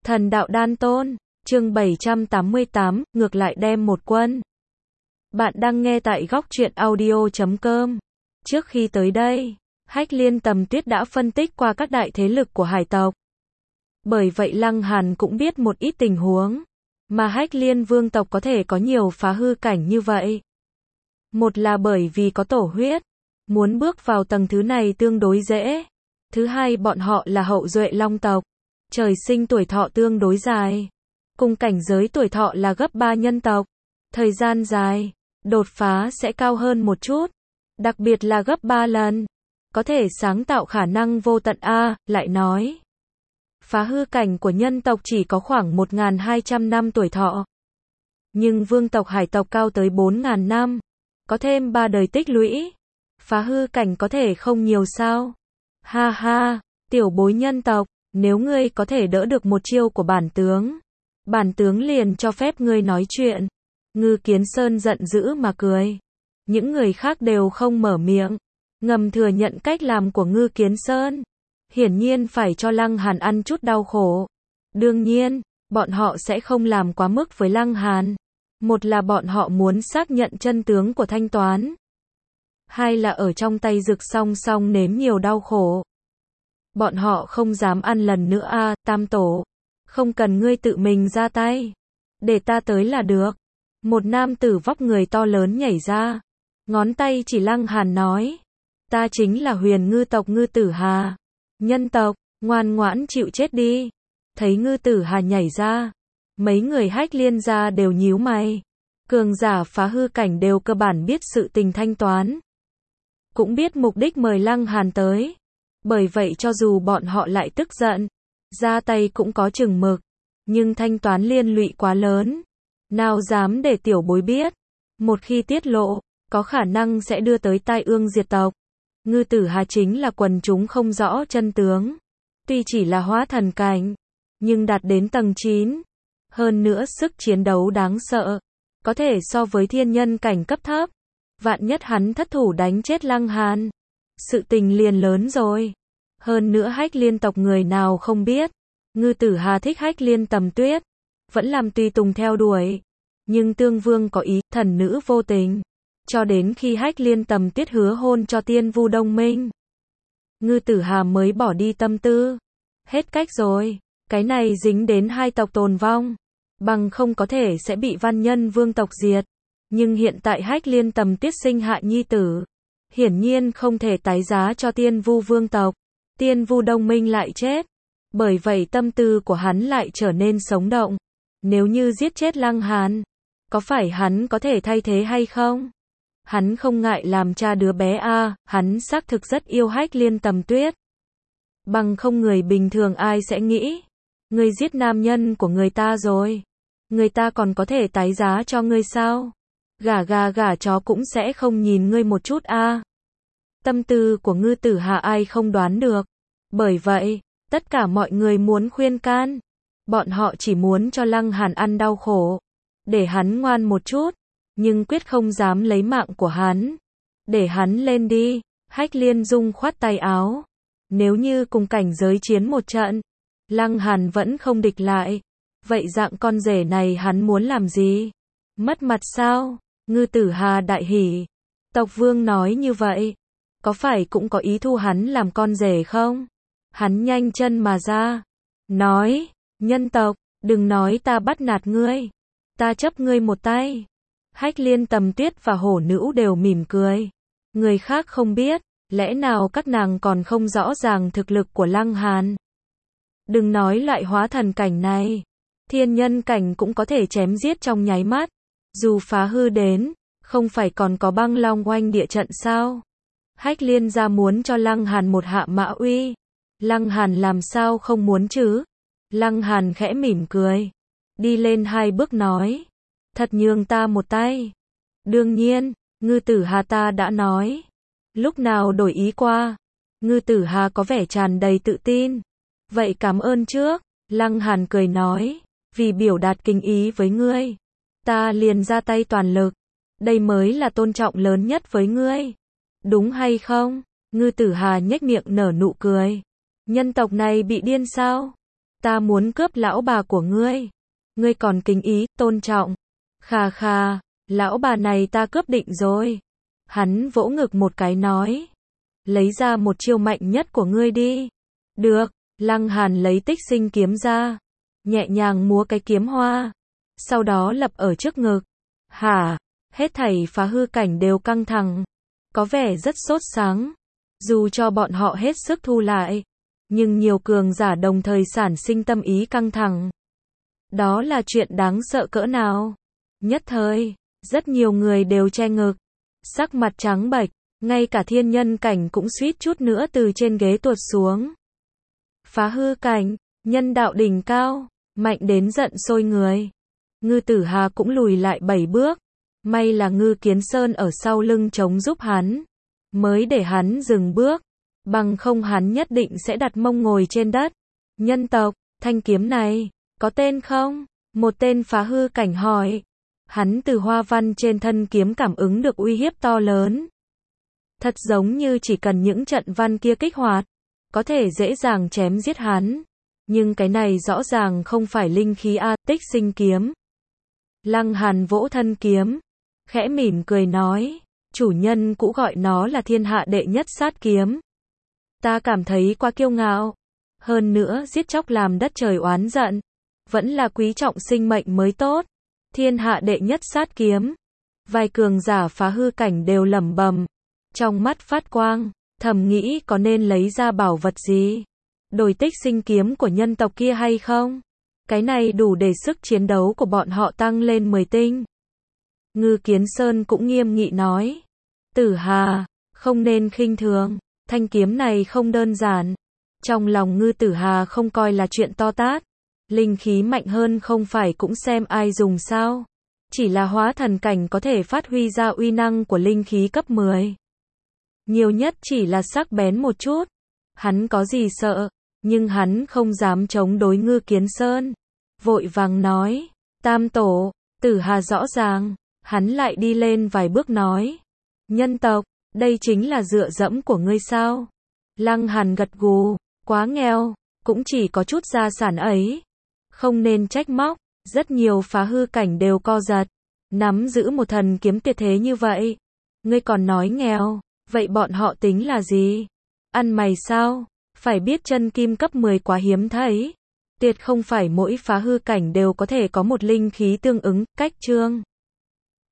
Thần đạo đan tôn, chương 788, ngược lại đem một quân. Bạn đang nghe tại góc truyện audio.com. Trước khi tới đây, Hách Liên Tầm Tuyết đã phân tích qua các đại thế lực của hải tộc. Bởi vậy Lăng Hàn cũng biết một ít tình huống, mà Hách Liên vương tộc có thể có nhiều phá hư cảnh như vậy. Một là bởi vì có tổ huyết, muốn bước vào tầng thứ này tương đối dễ. Thứ hai, bọn họ là hậu duệ long tộc, trời sinh tuổi thọ tương đối dài. Cùng cảnh giới tuổi thọ là gấp 3 nhân tộc. Thời gian dài, đột phá sẽ cao hơn một chút. Đặc biệt là gấp 3 lần. Có thể sáng tạo khả năng vô tận lại nói. Phá hư cảnh của nhân tộc chỉ có khoảng 1.200 năm tuổi thọ. Nhưng vương tộc hải tộc cao tới 4.000 năm. Có thêm 3 đời tích lũy. Phá hư cảnh có thể không nhiều sao? Ha ha, tiểu bối nhân tộc, nếu ngươi có thể đỡ được một chiêu của bản tướng liền cho phép ngươi nói chuyện. Ngư Kiến Sơn giận dữ mà cười. Những người khác đều không mở miệng, ngầm thừa nhận cách làm của Ngư Kiến Sơn. Hiển nhiên phải cho Lăng Hàn ăn chút đau khổ. Đương nhiên, bọn họ sẽ không làm quá mức với Lăng Hàn. Một là bọn họ muốn xác nhận chân tướng của thanh toán. Hai là ở trong tay Dực song song nếm nhiều đau khổ. Bọn họ không dám ăn lần nữa Tam tổ. Không cần ngươi tự mình ra tay. Để ta tới là được. Một nam tử vóc người to lớn nhảy ra. Ngón tay chỉ Lăng Hàn nói. Ta chính là Huyền Ngư tộc Ngư Tử Hà. Nhân tộc, ngoan ngoãn chịu chết đi. Thấy Ngư Tử Hà nhảy ra. Mấy người Hách Liên gia đều nhíu mày. Cường giả phá hư cảnh đều cơ bản biết sự tình thanh toán. Cũng biết mục đích mời Lăng Hàn tới. Bởi vậy cho dù bọn họ lại tức giận, ra tay cũng có chừng mực. Nhưng thanh toán liên lụy quá lớn. Nào dám để tiểu bối biết. Một khi tiết lộ, có khả năng sẽ đưa tới tai ương diệt tộc. Ngư Tử Hà chính là quần chúng không rõ chân tướng. Tuy chỉ là hóa thần cảnh, nhưng đạt đến tầng 9. Hơn nữa sức chiến đấu đáng sợ. Có thể so với thiên nhân cảnh cấp thấp. Vạn nhất hắn thất thủ đánh chết Lăng Hàn. Sự tình liền lớn rồi. Hơn nữa Hách Liên tộc người nào không biết. Ngư Tử Hà thích Hách Liên Tầm Tuyết. Vẫn làm tùy tùng theo đuổi. Nhưng Tương Vương có ý, thần nữ vô tình. Cho đến khi Hách Liên Tầm Tuyết hứa hôn cho Tiên Vu Đông Minh. Ngư Tử Hà mới bỏ đi tâm tư. Hết cách rồi. Cái này dính đến hai tộc tồn vong. Bằng không có thể sẽ bị Văn Nhân vương tộc diệt. Nhưng hiện tại Hách Liên Tầm Tuyết sinh hạ nhi tử. Hiển nhiên không thể tái giá cho Tiên Vu vương tộc. Tiên Vu Đông Minh lại chết. Bởi vậy tâm tư của hắn lại trở nên sống động. Nếu như giết chết Lăng Hàn, có phải hắn có thể thay thế hay không? Hắn không ngại làm cha đứa bé hắn xác thực rất yêu Hách Liên Tầm Tuyết. Bằng không người bình thường ai sẽ nghĩ. Ngươi giết nam nhân của người ta rồi. Người ta còn có thể tái giá cho ngươi sao? Gả gà gả chó cũng sẽ không nhìn ngươi một chút Tâm tư của Ngư Tử Hà ai không đoán được. Bởi vậy, tất cả mọi người muốn khuyên can. Bọn họ chỉ muốn cho Lăng Hàn ăn đau khổ. Để hắn ngoan một chút. Nhưng quyết không dám lấy mạng của hắn. Để hắn lên đi. Hách Liên Dung khoát tay áo. Nếu như cùng cảnh giới chiến một trận, Lăng Hàn vẫn không địch lại. Vậy dạng con rể này hắn muốn làm gì? Mất mặt sao? Ngư Tử Hà đại hỉ. Tộc Vương nói như vậy. Có phải cũng có ý thu hắn làm con rể không? Hắn nhanh chân mà ra. Nói, nhân tộc, đừng nói ta bắt nạt ngươi. Ta chấp ngươi một tay. Hách Liên Tầm Tuyết và Hổ Nữ đều mỉm cười. Người khác không biết, lẽ nào các nàng còn không rõ ràng thực lực của Lăng Hàn. Đừng nói loại hóa thần cảnh này. Thiên nhân cảnh cũng có thể chém giết trong nháy mắt. Dù phá hư đến, không phải còn có băng long oanh địa trận sao? Hách Liên gia muốn cho Lăng Hàn một hạ mã uy. Lăng Hàn làm sao không muốn chứ? Lăng Hàn khẽ mỉm cười. Đi lên 2 bước nói. Thật nhường ta một tay. Đương nhiên, Ngư Tử Hà ta đã nói. Lúc nào đổi ý qua. Ngư Tử Hà có vẻ tràn đầy tự tin. Vậy cảm ơn trước. Lăng Hàn cười nói. Vì biểu đạt kính ý với ngươi, ta liền ra tay toàn lực. Đây mới là tôn trọng lớn nhất với ngươi. Đúng hay không? Ngư Tử Hà nhếch miệng nở nụ cười. Nhân tộc này bị điên sao? ta muốn cướp lão bà của ngươi. Ngươi còn kính ý, tôn trọng. Khà khà, lão bà này ta cướp định rồi. Hắn vỗ ngực một cái nói. Lấy ra một chiêu mạnh nhất của ngươi đi. Được, Lăng Hàn lấy Tích Sinh kiếm ra. Nhẹ nhàng múa cái kiếm hoa. Sau đó lập ở trước ngực. Hả, hết thảy phá hư cảnh đều căng thẳng. Có vẻ rất sốt sáng. Dù cho bọn họ hết sức thu lại. Nhưng nhiều cường giả đồng thời sản sinh tâm ý căng thẳng. Đó là chuyện đáng sợ cỡ nào. Nhất thời, rất nhiều người đều che ngực. Sắc mặt trắng bệch. Ngay cả thiên nhân cảnh cũng suýt chút nữa từ trên ghế tuột xuống. Phá hư cảnh, nhân đạo đỉnh cao, mạnh đến giận sôi người. Ngư Tử Hà cũng lùi lại 7 bước. May là Ngư Kiến Sơn ở sau lưng chống giúp hắn. Mới để hắn dừng bước. Bằng không hắn nhất định sẽ đặt mông ngồi trên đất. Nhân tộc, thanh kiếm này, có tên không? Một tên phá hư cảnh hỏi. Hắn từ hoa văn trên thân kiếm cảm ứng được uy hiếp to lớn. Thật giống như chỉ cần những trận văn kia kích hoạt, có thể dễ dàng chém giết hắn. Nhưng cái này rõ ràng không phải linh khí a, Tích Sinh kiếm. Lăng Hàn vỗ thân kiếm, khẽ mỉm cười nói, chủ nhân cũ gọi nó là thiên hạ đệ nhất sát kiếm. Ta cảm thấy quá kiêu ngạo. Hơn nữa giết chóc làm đất trời oán giận. Vẫn là quý trọng sinh mệnh mới tốt. Thiên hạ đệ nhất sát kiếm. Vài cường giả phá hư cảnh đều lẩm bẩm. Trong mắt phát quang, thầm nghĩ có nên lấy ra bảo vật gì. Đổi Tích Sinh kiếm của nhân tộc kia hay không? Cái này đủ để sức chiến đấu của bọn họ tăng lên 10 tinh. Ngư Kiến Sơn cũng nghiêm nghị nói. Tử Hà, không nên khinh thường. Thanh kiếm này không đơn giản. Trong lòng Ngư Tử Hà không coi là chuyện to tát. Linh khí mạnh hơn không phải cũng xem ai dùng sao. Chỉ là hóa thần cảnh có thể phát huy ra uy năng của linh khí cấp 10. Nhiều nhất chỉ là sắc bén một chút. Hắn có gì sợ. Nhưng hắn không dám chống đối Ngư Kiến Sơn. Vội vàng nói. Tam tổ, Tử Hà rõ ràng. Hắn lại đi lên vài bước nói. Nhân tộc, đây chính là dựa dẫm của ngươi sao? Lăng Hàn gật gù. Quá nghèo, cũng chỉ có chút gia sản ấy. Không nên trách móc. Rất nhiều phá hư cảnh đều co giật. Nắm giữ một thần kiếm tuyệt thế như vậy. Ngươi còn nói nghèo. Vậy bọn họ tính là gì? Ăn mày sao? Phải biết chân kim cấp 10 quá hiếm thấy. Tuyệt không phải mỗi phá hư cảnh đều có thể có một linh khí tương ứng. Cách chương